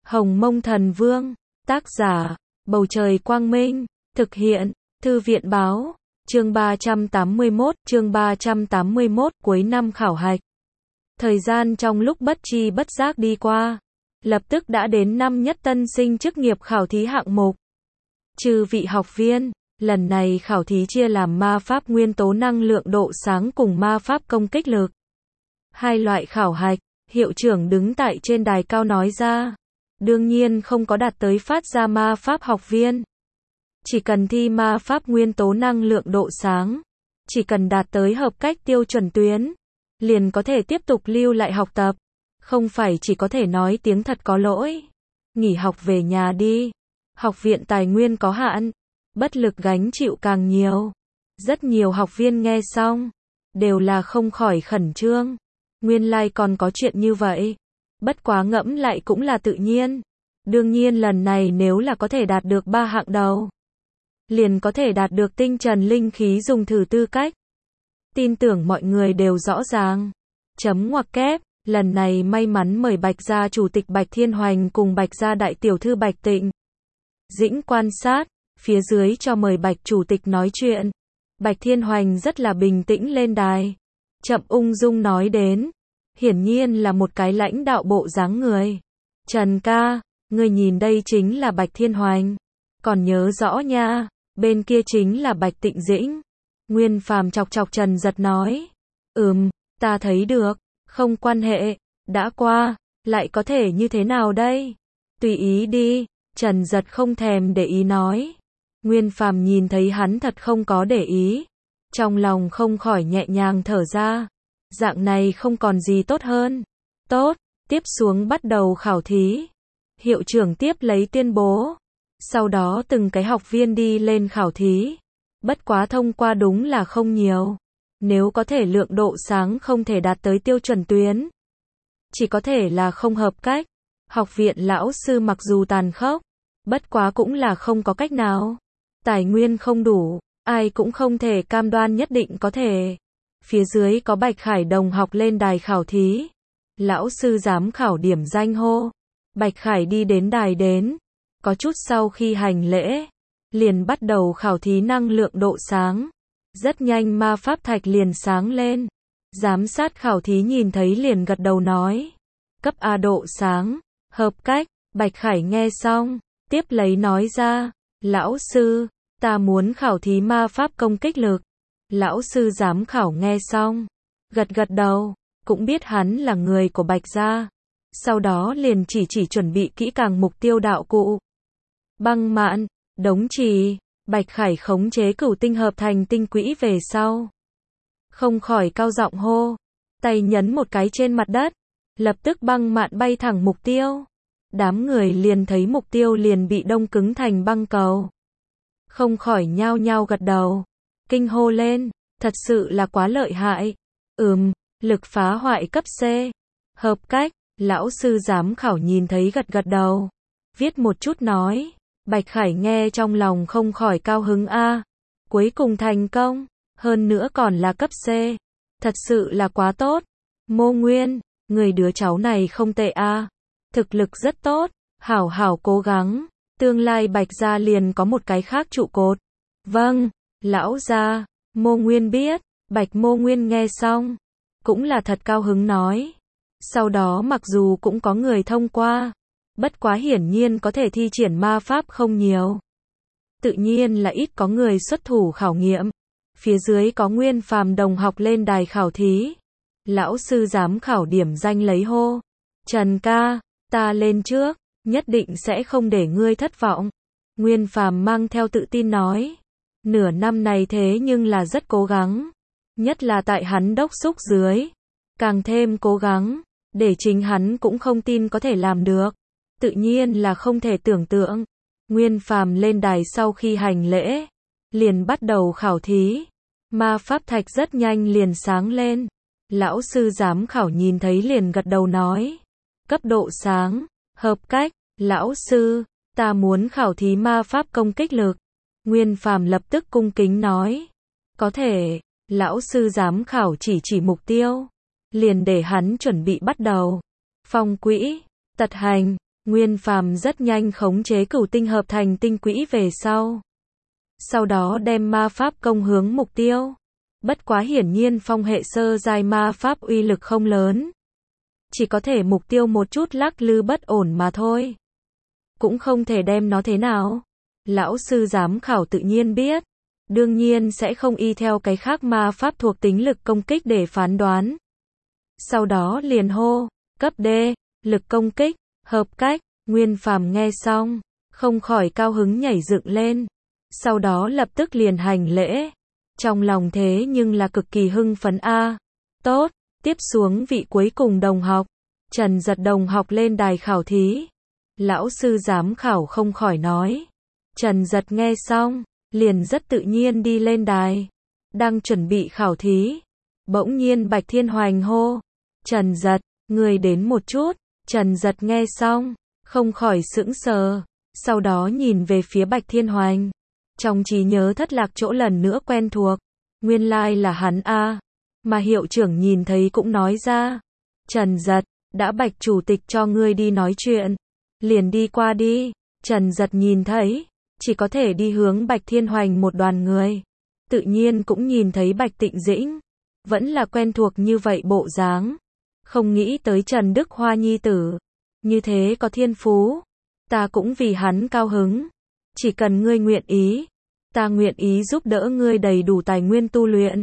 Hồng Mông Thần Vương, tác giả, Bầu Trời Quang Minh, thực hiện, Thư viện Báo, chương 381, cuối năm khảo hạch. Thời gian trong lúc bất tri bất giác đi qua, lập tức đã đến năm nhất tân sinh chức nghiệp khảo thí hạng mục. Chư vị học viên, lần này khảo thí chia làm ma pháp nguyên tố năng lượng độ sáng cùng ma pháp công kích lực. Hai loại khảo hạch, hiệu trưởng đứng tại trên đài cao nói ra. Đương nhiên không có đạt tới phát ra ma pháp học viên. Chỉ cần thi ma pháp nguyên tố năng lượng độ sáng, chỉ cần đạt tới hợp cách tiêu chuẩn tuyến, liền có thể tiếp tục lưu lại học tập. Không phải chỉ có thể nói tiếng thật có lỗi. Nghỉ học về nhà đi. Học viện tài nguyên có hạn, bất lực gánh chịu càng nhiều. Rất nhiều học viên nghe xong, đều là không khỏi khẩn trương. Nguyên lai còn có chuyện như vậy. Bất quá ngẫm lại cũng là tự nhiên. Đương nhiên lần này nếu là có thể đạt được 3 hạng đầu, liền có thể đạt được tinh trần linh khí dùng thử tư cách. Tin tưởng mọi người đều rõ ràng. Chấm ngoặc kép, lần này may mắn mời Bạch gia chủ tịch Bạch Thiên Hoành cùng Bạch gia đại tiểu thư Bạch Tịnh Dĩnh quan sát, phía dưới cho mời Bạch chủ tịch nói chuyện. Bạch Thiên Hoành rất là bình tĩnh lên đài, chậm ung dung nói đến. Hiển nhiên là một cái lãnh đạo bộ dáng người. Trần ca, ngươi nhìn đây chính là Bạch Thiên Hoành. Còn nhớ rõ nha, bên kia chính là Bạch Tịnh Dĩnh. Nguyên Phàm chọc chọc Trần Giật nói. Ta thấy được, không quan hệ, đã qua, lại có thể như thế nào đây? Tùy ý đi, Trần Giật không thèm để ý nói. Nguyên Phàm nhìn thấy hắn thật không có để ý. Trong lòng không khỏi nhẹ nhàng thở ra. Dạng này không còn gì tốt hơn. Tốt, tiếp xuống bắt đầu khảo thí. Hiệu trưởng tiếp lấy tuyên bố. Sau đó từng cái học viên đi lên khảo thí. Bất quá thông qua đúng là không nhiều. Nếu có thể lượng độ sáng không thể đạt tới tiêu chuẩn tuyến, chỉ có thể là không hợp cách. Học viện lão sư mặc dù tàn khốc, bất quá cũng là không có cách nào. Tài nguyên không đủ, ai cũng không thể cam đoan nhất định có thể. Phía dưới có Bạch Khải đồng học lên đài khảo thí. Lão sư giám khảo điểm danh hô. Bạch Khải đi đến đài đến. Có chút sau khi hành lễ, liền bắt đầu khảo thí năng lượng độ sáng. Rất nhanh ma pháp thạch liền sáng lên. Giám sát khảo thí nhìn thấy liền gật đầu nói. Cấp A độ sáng, hợp cách. Bạch Khải nghe xong, tiếp lấy nói ra. Lão sư, ta muốn khảo thí ma pháp công kích lực. Lão sư giám khảo nghe xong, gật gật đầu, cũng biết hắn là người của Bạch gia. Sau đó liền chỉ chuẩn bị kỹ càng mục tiêu đạo cụ. Băng mạn, đống chì, Bạch Khải khống chế cửu tinh hợp thành tinh quỹ về sau. Không khỏi cao giọng hô, tay nhấn một cái trên mặt đất, lập tức băng mạn bay thẳng mục tiêu. Đám người liền thấy mục tiêu liền bị đông cứng thành băng cầu. Không khỏi nhao nhao gật đầu, kinh hô lên, thật sự là quá lợi hại. Lực phá hoại cấp C. Hợp cách, lão sư giám khảo nhìn thấy gật gật đầu. Viết một chút nói, Bạch Khải nghe trong lòng không khỏi cao hứng a. Cuối cùng thành công, hơn nữa còn là cấp C. Thật sự là quá tốt. Mô Nguyên, người đứa cháu này không tệ a. Thực lực rất tốt, hảo hảo cố gắng, tương lai Bạch gia liền có một cái khác trụ cột. Vâng, lão gia. Mô Nguyên biết. Bạch Mô Nguyên nghe xong, cũng là thật cao hứng nói. Sau đó mặc dù cũng có người thông qua, bất quá hiển nhiên có thể thi triển ma pháp không nhiều. Tự nhiên là ít có người xuất thủ khảo nghiệm. Phía dưới có Nguyên Phàm đồng học lên đài khảo thí. Lão sư giám khảo điểm danh lấy hô. Trần ca, ta lên trước, nhất định sẽ không để ngươi thất vọng. Nguyên Phàm mang theo tự tin nói. Nửa năm này thế nhưng là rất cố gắng. Nhất là tại hắn đốc thúc dưới. Càng thêm cố gắng, để chính hắn cũng không tin có thể làm được. Tự nhiên là không thể tưởng tượng. Nguyên Phàm lên đài sau khi hành lễ, liền bắt đầu khảo thí. Ma pháp thạch rất nhanh liền sáng lên. Lão sư giám khảo nhìn thấy liền gật đầu nói. Cấp độ sáng, hợp cách. Lão sư, ta muốn khảo thí ma pháp công kích lực. Nguyên Phàm lập tức cung kính nói. Có thể. Lão sư giám khảo chỉ mục tiêu, liền để hắn chuẩn bị bắt đầu. Phong quỹ, tật hành, Nguyên Phàm rất nhanh khống chế cửu tinh hợp thành tinh quỹ về sau đó đem ma pháp công hướng mục tiêu. Bất quá hiển nhiên phong hệ sơ giai ma pháp uy lực không lớn. Chỉ có thể mục tiêu một chút lắc lư bất ổn mà thôi. Cũng không thể đem nó thế nào. Lão sư giám khảo tự nhiên biết. Đương nhiên sẽ không y theo cái khác ma pháp thuộc tính lực công kích để phán đoán. Sau đó liền hô, cấp D, lực công kích, hợp cách. Nguyên Phàm nghe xong, không khỏi cao hứng nhảy dựng lên. Sau đó lập tức liền hành lễ. Trong lòng thế nhưng là cực kỳ hưng phấn a. Tốt, tiếp xuống vị cuối cùng đồng học. Trần Giật đồng học lên đài khảo thí. Lão sư giám khảo không khỏi nói. Trần Giật nghe xong, liền rất tự nhiên đi lên đài. Đang chuẩn bị khảo thí. Bỗng nhiên Bạch Thiên Hoành hô. Trần Giật, người đến một chút. Trần Giật nghe xong, không khỏi sững sờ. Sau đó nhìn về phía Bạch Thiên Hoành. Trong trí nhớ thất lạc chỗ lần nữa quen thuộc. Nguyên lai là hắn a. Mà hiệu trưởng nhìn thấy cũng nói ra. Trần Giật, đã Bạch chủ tịch cho ngươi đi nói chuyện. Liền đi qua đi. Trần Giật nhìn thấy, chỉ có thể đi hướng Bạch Thiên Hoành một đoàn người. Tự nhiên cũng nhìn thấy Bạch Tịnh Dĩnh. Vẫn là quen thuộc như vậy bộ dáng. Không nghĩ tới Trần Đức Hoa nhi tử. Như thế có thiên phú. Ta cũng vì hắn cao hứng. Chỉ cần ngươi nguyện ý. Ta nguyện ý giúp đỡ ngươi đầy đủ tài nguyên tu luyện.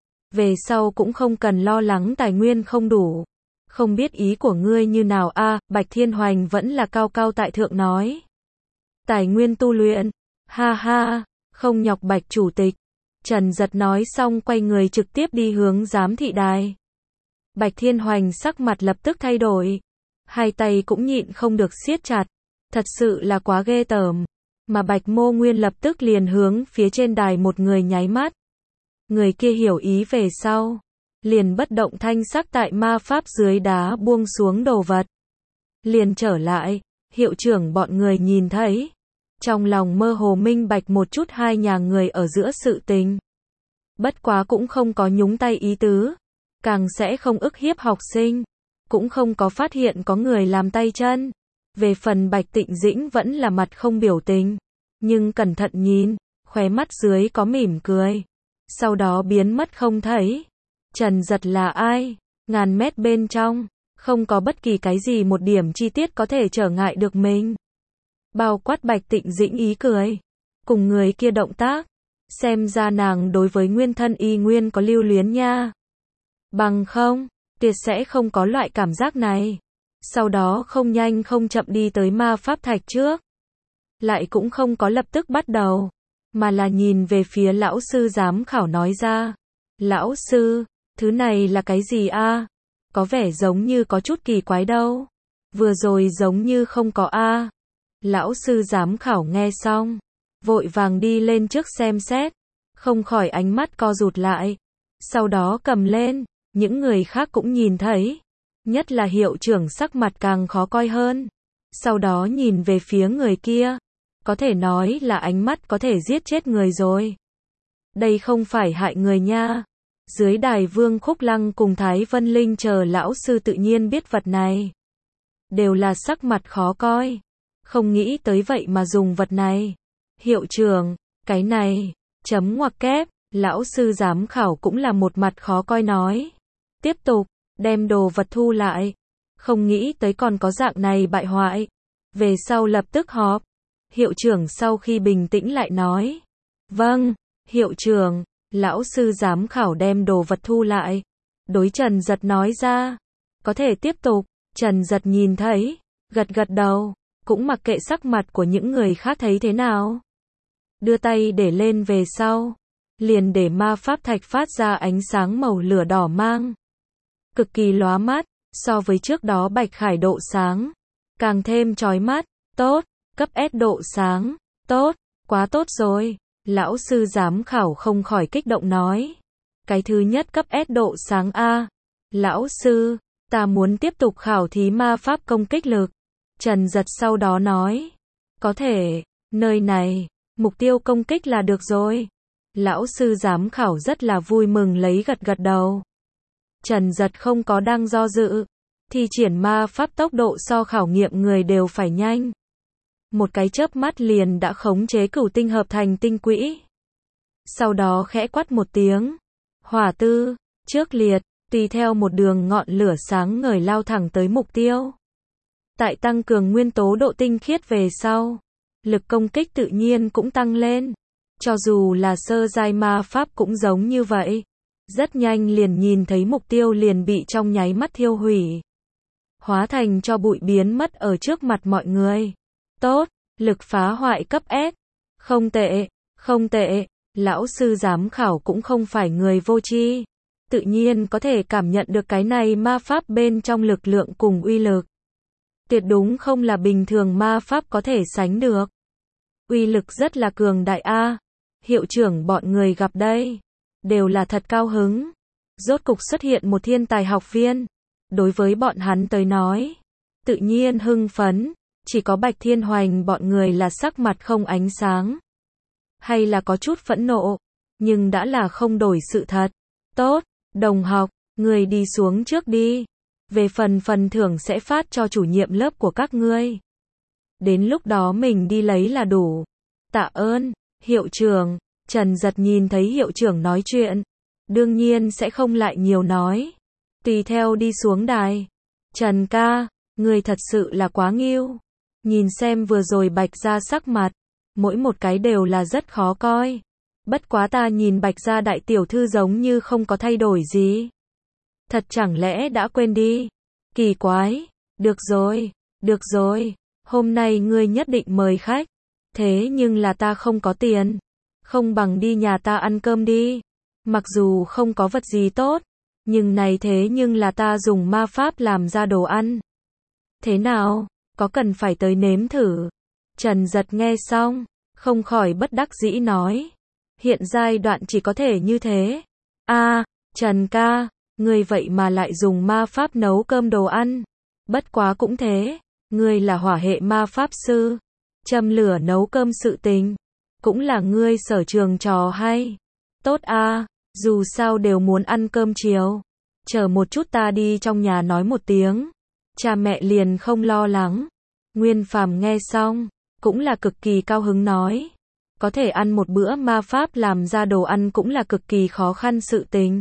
Về sau cũng không cần lo lắng tài nguyên không đủ. Không biết ý của ngươi như nào a. Bạch Thiên Hoành vẫn là cao cao tại thượng nói. Tài nguyên tu luyện. Ha ha, không nhọc Bạch chủ tịch. Trần Giật nói xong quay người trực tiếp đi hướng giám thị đài. Bạch Thiên Hoành sắc mặt lập tức thay đổi. Hai tay cũng nhịn không được siết chặt. Thật sự là quá ghê tởm. Mà Bạch Mô Nguyên lập tức liền hướng phía trên đài một người nháy mắt. Người kia hiểu ý về sau. Liền bất động thanh sắc tại ma pháp dưới đá buông xuống đồ vật. Liền trở lại. Hiệu trưởng bọn người nhìn thấy. Trong lòng mơ hồ minh bạch một chút hai nhà người ở giữa sự tình. Bất quá cũng không có nhúng tay ý tứ. Càng sẽ không ức hiếp học sinh. Cũng không có phát hiện có người làm tay chân. Về phần Bạch Tịnh Dĩnh vẫn là mặt không biểu tình. Nhưng cẩn thận nhìn, khóe mắt dưới có mỉm cười. Sau đó biến mất không thấy. Trần Giật là ai? Ngàn mét bên trong, không có bất kỳ cái gì một điểm chi tiết có thể trở ngại được mình. Bao quát Bạch Tịnh Dĩnh ý cười. Cùng người kia động tác. Xem ra nàng đối với nguyên thân y nguyên có lưu luyến nha. Bằng không, tuyệt sẽ không có loại cảm giác này. Sau đó không nhanh không chậm đi tới ma pháp thạch trước. Lại cũng không có lập tức bắt đầu. Mà là nhìn về phía lão sư giám khảo nói ra. Lão sư, thứ này là cái gì a? Có vẻ giống như có chút kỳ quái đâu. Vừa rồi giống như không có a. Lão sư giám khảo nghe xong. Vội vàng đi lên trước xem xét. Không khỏi ánh mắt co rụt lại. Sau đó cầm lên. Những người khác cũng nhìn thấy. Nhất là hiệu trưởng sắc mặt càng khó coi hơn. Sau đó nhìn về phía người kia. Có thể nói là ánh mắt có thể giết chết người rồi. Đây không phải hại người nha. Dưới đài Vương Khúc Lăng cùng Thái Vân Linh chờ lão sư tự nhiên biết vật này. Đều là sắc mặt khó coi. Không nghĩ tới vậy mà dùng vật này. Hiệu trưởng, cái này, chấm ngoặc kép, lão sư giám khảo cũng là một mặt khó coi nói. Tiếp tục, đem đồ vật thu lại. Không nghĩ tới còn có dạng này bại hoại. Về sau lập tức họp. Hiệu trưởng sau khi bình tĩnh lại nói. Vâng, hiệu trưởng, lão sư giám khảo đem đồ vật thu lại. Đối Trần Giật nói ra. Có thể tiếp tục. Trần Giật nhìn thấy, gật gật đầu. Cũng mặc kệ sắc mặt của những người khác thấy thế nào. Đưa tay để lên về sau. Liền để ma pháp thạch phát ra ánh sáng màu lửa đỏ mang. Cực kỳ lóa mắt. So với trước đó bạch khải độ sáng. Càng thêm chói mắt. Tốt. Cấp S độ sáng. Tốt. Quá tốt rồi. Lão sư giám khảo không khỏi kích động nói. Cái thứ nhất cấp S độ sáng A. Lão sư, ta muốn tiếp tục khảo thí ma pháp công kích lực. Trần Giật sau đó nói. Có thể, nơi này, mục tiêu công kích là được rồi. Lão sư giám khảo rất là vui mừng lấy gật gật đầu. Trần Giật không có đang do dự. Thi triển ma pháp tốc độ so khảo nghiệm người đều phải nhanh. Một cái chớp mắt liền đã khống chế cửu tinh hợp thành tinh quỹ. Sau đó khẽ quát một tiếng. Hỏa tư, trước liệt, tùy theo một đường ngọn lửa sáng ngời lao thẳng tới mục tiêu. Tại tăng cường nguyên tố độ tinh khiết về sau, lực công kích tự nhiên cũng tăng lên. Cho dù là sơ giai ma pháp cũng giống như vậy. Rất nhanh liền nhìn thấy mục tiêu liền bị trong nháy mắt thiêu hủy. Hóa thành cho bụi biến mất ở trước mặt mọi người. Tốt, lực phá hoại cấp S. Không tệ, không tệ, lão sư giám khảo cũng không phải người vô tri. Tự nhiên có thể cảm nhận được cái này ma pháp bên trong lực lượng cùng uy lực. Tuyệt đúng không là bình thường ma pháp có thể sánh được. Uy lực rất là cường đại a. Hiệu trưởng bọn người gặp đây, đều là thật cao hứng. Rốt cục xuất hiện một thiên tài học viên. Đối với bọn hắn tới nói, tự nhiên hưng phấn, chỉ có Bạch Thiên Hoành bọn người là sắc mặt không ánh sáng. Hay là có chút phẫn nộ, nhưng đã là không đổi sự thật. Tốt, đồng học, người đi xuống trước đi. Về phần thưởng sẽ phát cho chủ nhiệm lớp của các ngươi. Đến lúc đó mình đi lấy là đủ. Tạ ơn, hiệu trưởng. Trần Giật nhìn thấy hiệu trưởng nói chuyện, đương nhiên sẽ không lại nhiều nói. Tùy theo đi xuống đài. Trần ca, người thật sự là quá nghiêu. Nhìn xem vừa rồi Bạch gia sắc mặt, mỗi một cái đều là rất khó coi. Bất quá ta nhìn Bạch gia đại tiểu thư giống như không có thay đổi gì. Thật chẳng lẽ đã quên đi? Kỳ quái. Được rồi, hôm nay ngươi nhất định mời khách. Thế nhưng là ta không có tiền. Không bằng đi nhà ta ăn cơm đi. Mặc dù không có vật gì tốt, nhưng này thế nhưng là ta dùng ma pháp làm ra đồ ăn. Thế nào, có cần phải tới nếm thử? Trần Giật nghe xong, không khỏi bất đắc dĩ nói. Hiện giai đoạn chỉ có thể như thế. Trần ca, ngươi vậy mà lại dùng ma pháp nấu cơm đồ ăn. Bất quá cũng thế, ngươi là hỏa hệ ma pháp sư. Châm lửa nấu cơm sự tình, cũng là ngươi sở trường trò hay. Tốt dù sao đều muốn ăn cơm chiều. Chờ một chút ta đi trong nhà nói một tiếng. Cha mẹ liền không lo lắng. Nguyên Phàm nghe xong, cũng là cực kỳ cao hứng nói. Có thể ăn một bữa ma pháp làm ra đồ ăn cũng là cực kỳ khó khăn sự tình.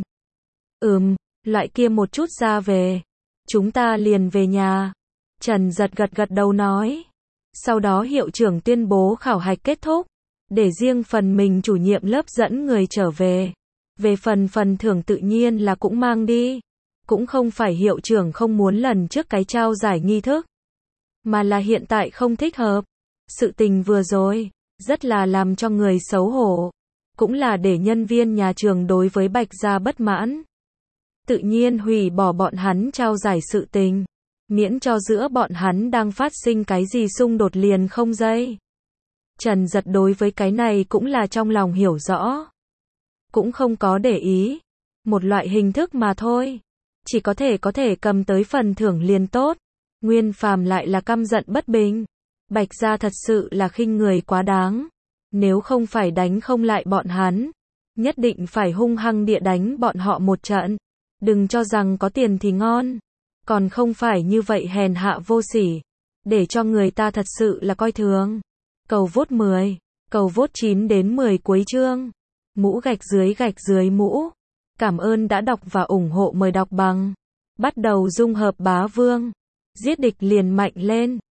Loại kia một chút ra về. Chúng ta liền về nhà. Trần Giật gật đầu nói. Sau đó hiệu trưởng tuyên bố khảo hạch kết thúc. Để riêng phần mình chủ nhiệm lớp dẫn người trở về. Về phần thưởng tự nhiên là cũng mang đi. Cũng không phải hiệu trưởng không muốn lần trước cái trao giải nghi thức, mà là hiện tại không thích hợp. Sự tình vừa rồi, rất là làm cho người xấu hổ. Cũng là để nhân viên nhà trường đối với Bạch gia bất mãn. Tự nhiên hủy bỏ bọn hắn trao giải sự tình. Miễn cho giữa bọn hắn đang phát sinh cái gì xung đột liền không dây. Trần Giật đối với cái này cũng là trong lòng hiểu rõ. Cũng không có để ý. Một loại hình thức mà thôi. Chỉ có thể cầm tới phần thưởng liền tốt. Nguyên Phàm lại là căm giận bất bình. Bạch gia thật sự là khinh người quá đáng. Nếu không phải đánh không lại bọn hắn, nhất định phải hung hăng địa đánh bọn họ một trận. Đừng cho rằng có tiền thì ngon. Còn không phải như vậy hèn hạ vô sỉ. Để cho người ta thật sự là coi thường. Cầu vote 10. Cầu vote 9 đến 10 cuối chương. Mũ gạch dưới mũ. Cảm ơn đã đọc và ủng hộ, mời đọc bằng. Bắt đầu dung hợp bá vương. Giết địch liền mạnh lên.